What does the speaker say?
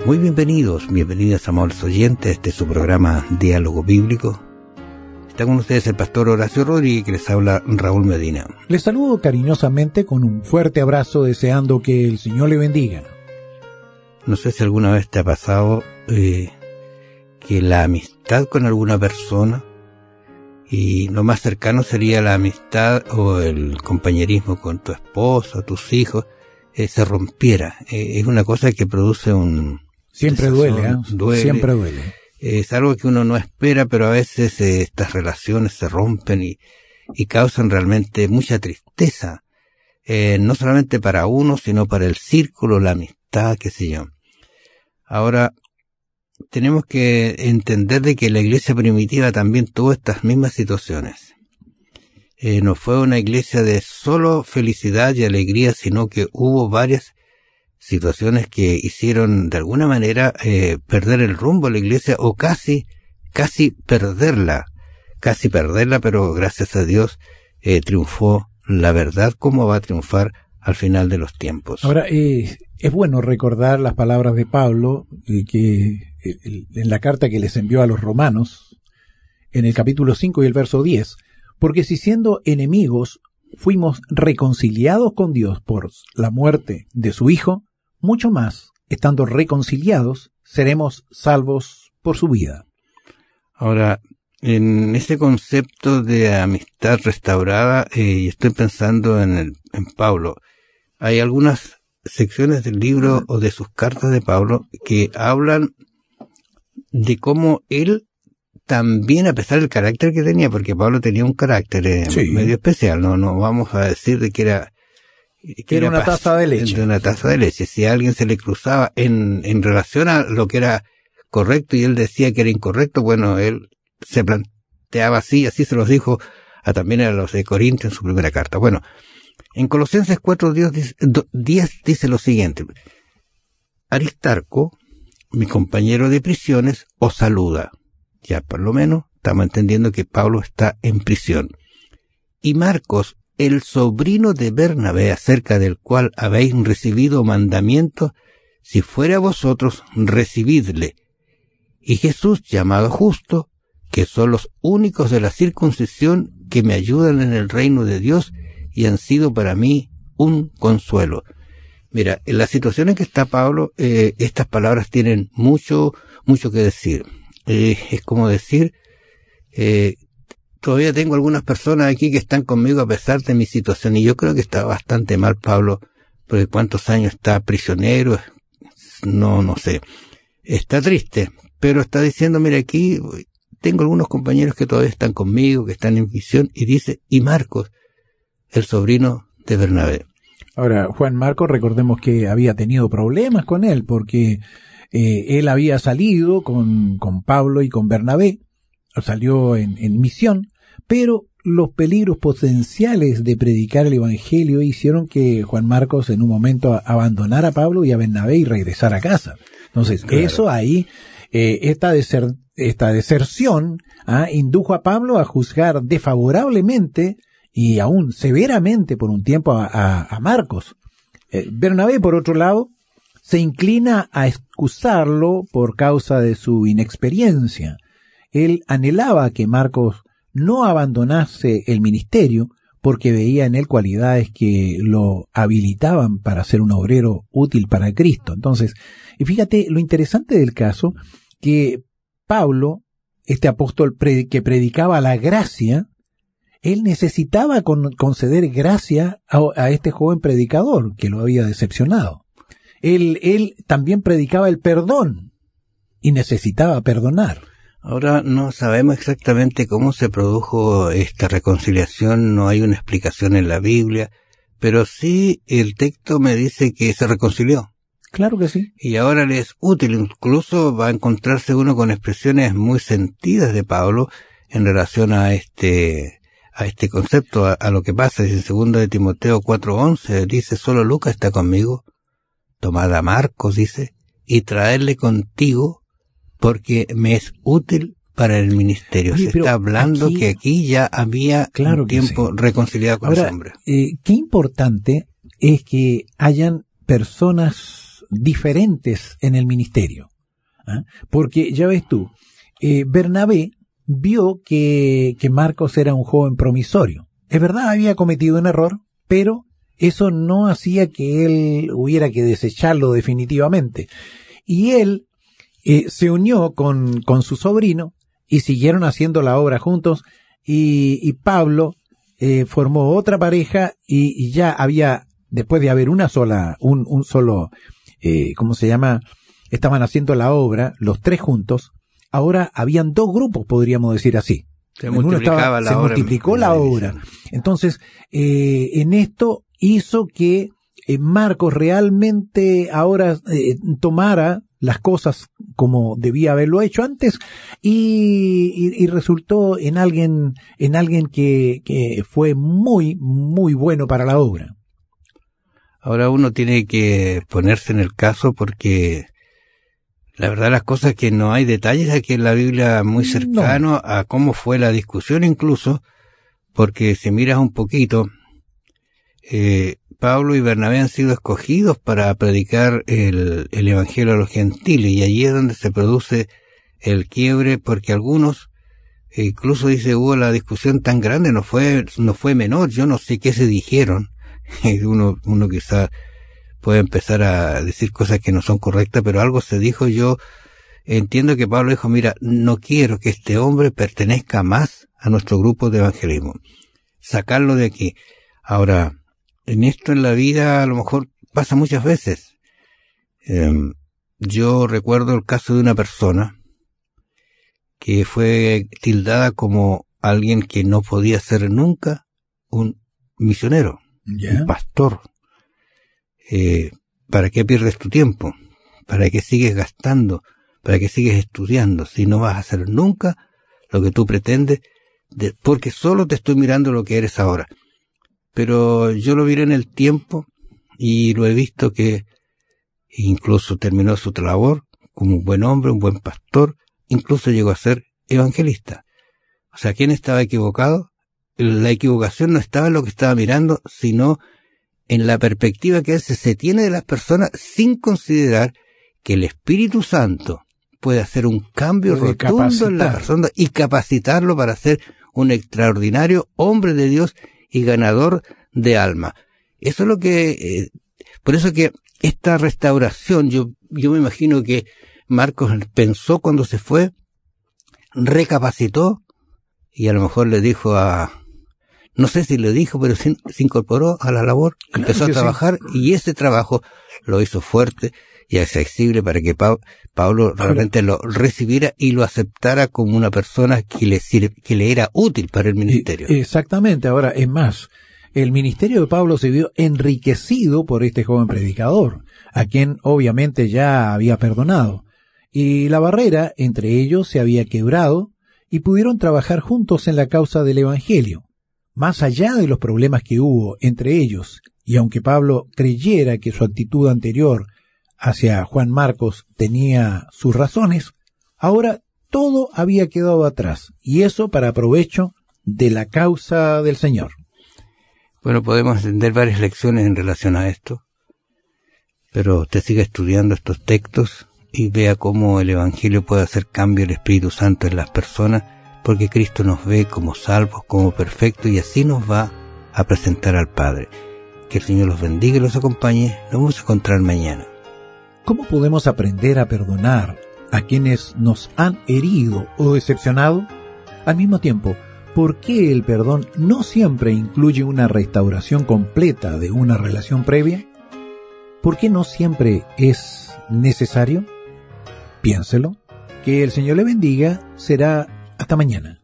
Muy bienvenidas amables oyentes, este es su programa Diálogo Bíblico. Está con ustedes el pastor Horacio Rodríguez, que les habla Raúl Medina. Les saludo cariñosamente con un fuerte abrazo, deseando que el Señor le bendiga. No sé si alguna vez te ha pasado que la amistad con alguna persona, y lo más cercano sería la amistad o el compañerismo con tu esposa, tus hijos, se rompiera. Es una cosa que produce un... Siempre duele. Siempre duele. Es algo que uno no espera, pero a veces estas relaciones se rompen y causan realmente mucha tristeza. No solamente para uno, sino para el círculo, la amistad, qué sé yo. Ahora, tenemos que entender de que la iglesia primitiva también tuvo estas mismas situaciones. No fue una iglesia de solo felicidad y alegría, sino que hubo varias situaciones que hicieron de alguna manera perder el rumbo a la iglesia, o casi perderla, pero gracias a Dios triunfó la verdad, como va a triunfar al final de los tiempos. Ahora, es bueno recordar las palabras de Pablo, que en la carta que les envió a los romanos, en el capítulo 5 y el verso 10, porque si siendo enemigos fuimos reconciliados con Dios por la muerte de su Hijo, mucho más, estando reconciliados, seremos salvos por su vida. Ahora, en ese concepto de amistad restaurada, y estoy pensando en Pablo, hay algunas secciones del libro o de sus cartas de Pablo que hablan de cómo él también, a pesar del carácter que tenía, porque Pablo tenía un carácter medio especial, no vamos a decir de que era una taza de leche. De una taza de leche. Si a alguien se le cruzaba en relación a lo que era correcto y él decía que era incorrecto, bueno, él se planteaba así se los dijo también a los de Corintios en su primera carta. Bueno, en Colosenses 4:10 dice lo siguiente: Aristarco, mi compañero de prisiones, os saluda. Ya por lo menos estamos entendiendo que Pablo está en prisión. Y Marcos, el sobrino de Bernabé, acerca del cual habéis recibido mandamiento, si fuere a vosotros, recibidle. Y Jesús, llamado Justo, que son los únicos de la circuncisión que me ayudan en el reino de Dios y han sido para mí un consuelo. Mira, en la situación en que está Pablo, estas palabras tienen mucho que decir. Es como decir, todavía tengo algunas personas aquí que están conmigo a pesar de mi situación, y yo creo que está bastante mal Pablo, porque cuántos años está prisionero, no sé, está triste, pero está diciendo, mira, aquí tengo algunos compañeros que todavía están conmigo, que están en misión, y dice, y Marcos, el sobrino de Bernabé. Ahora, Juan Marcos, recordemos que había tenido problemas con él, porque él había salido con Pablo y con Bernabé, salió en misión, pero los peligros potenciales de predicar el Evangelio hicieron que Juan Marcos en un momento abandonara a Pablo y a Bernabé y regresara a casa. Entonces, claro, eso ahí, esta deserción indujo a Pablo a juzgar desfavorablemente y aún severamente por un tiempo a Marcos. Bernabé, por otro lado, se inclina a excusarlo por causa de su inexperiencia. Él anhelaba que Marcos no abandonase el ministerio porque veía en él cualidades que lo habilitaban para ser un obrero útil para Cristo. Entonces, y fíjate lo interesante del caso, que Pablo, este apóstol que predicaba la gracia, él necesitaba conceder gracia a este joven predicador que lo había decepcionado. Él también predicaba el perdón y necesitaba perdonar. Ahora no sabemos exactamente cómo se produjo esta reconciliación, no hay una explicación en la Biblia, pero sí el texto me dice que se reconcilió. Claro que sí. Y ahora le es útil, incluso va a encontrarse uno con expresiones muy sentidas de Pablo en relación a este concepto, a lo que pasa. En 2 de Timoteo 4:11 dice, solo Lucas está conmigo, tomad a Marcos, dice, y traedle contigo, porque me es útil para el ministerio. Se está hablando que aquí ya había un tiempo reconciliado con los hombres. Qué importante es que hayan personas diferentes en el ministerio. ¿Ah? Porque ya ves tú, Bernabé vio que Marcos era un joven promisorio. Es verdad, había cometido un error, pero eso no hacía que él hubiera que desecharlo definitivamente. Y él se unió con su sobrino y siguieron haciendo la obra juntos, y Pablo formó otra pareja y ya había, después de haber un solo, ¿cómo se llama? Estaban haciendo la obra, los tres juntos. Ahora habían dos grupos, podríamos decir así. Se multiplicó la obra. Entonces, en esto hizo que Marcos realmente ahora tomara las cosas como debía haberlo hecho antes, y resultó en alguien que fue muy, muy bueno para la obra. Ahora uno tiene que ponerse en el caso, porque la verdad las cosas que no hay detalles aquí en la Biblia muy cercano a cómo fue la discusión, incluso porque si miras un poquito, Pablo y Bernabé han sido escogidos para predicar el evangelio a los gentiles, y allí es donde se produce el quiebre, porque algunos, incluso dice, hubo la discusión tan grande, no fue menor, yo no sé qué se dijeron. Uno quizá puede empezar a decir cosas que no son correctas, pero algo se dijo. Yo entiendo que Pablo dijo, mira, no quiero que este hombre pertenezca más a nuestro grupo de evangelismo, sacarlo de aquí. Ahora, en esto en la vida a lo mejor pasa muchas veces. Yo recuerdo el caso de una persona que fue tildada como alguien que no podía ser nunca un misionero, un pastor. ¿Para qué pierdes tu tiempo? ¿Para qué sigues gastando? ¿Para qué sigues estudiando si no vas a hacer nunca lo que tú pretendes? Porque solo te estoy mirando lo que eres ahora. Pero yo lo miré en el tiempo y lo he visto que incluso terminó su labor como un buen hombre, un buen pastor, incluso llegó a ser evangelista. O sea, ¿quién estaba equivocado? La equivocación no estaba en lo que estaba mirando, sino en la perspectiva que se tiene de las personas, sin considerar que el Espíritu Santo puede hacer un cambio rotundo en la persona y capacitarlo para ser un extraordinario hombre de Dios y ganador de alma. Eso es lo que, por eso que esta restauración, yo me imagino que Marcos pensó cuando se fue, recapacitó, y a lo mejor le dijo no sé si le dijo, pero se incorporó a la labor, empezó a trabajar, y ese trabajo lo hizo fuerte y accesible para que Pablo realmente lo recibiera y lo aceptara como una persona que le era útil para el ministerio. Exactamente. Ahora, es más, el ministerio de Pablo se vio enriquecido por este joven predicador, a quien obviamente ya había perdonado, y la barrera entre ellos se había quebrado y pudieron trabajar juntos en la causa del evangelio. Más allá de los problemas que hubo entre ellos, y aunque Pablo creyera que su actitud anterior hacia Juan Marcos tenía sus razones, ahora todo había quedado atrás, y eso para provecho de la causa del Señor. Bueno, podemos entender varias lecciones en relación a esto, pero usted siga estudiando estos textos y vea cómo el Evangelio puede hacer cambio el Espíritu Santo en las personas, porque Cristo nos ve como salvos, como perfectos, y así nos va a presentar al Padre. Que el Señor los bendiga y los acompañe. Nos vamos a encontrar mañana. ¿Cómo podemos aprender a perdonar a quienes nos han herido o decepcionado? Al mismo tiempo, ¿por qué el perdón no siempre incluye una restauración completa de una relación previa? ¿Por qué no siempre es necesario? Piénselo. Que el Señor le bendiga. Será hasta mañana.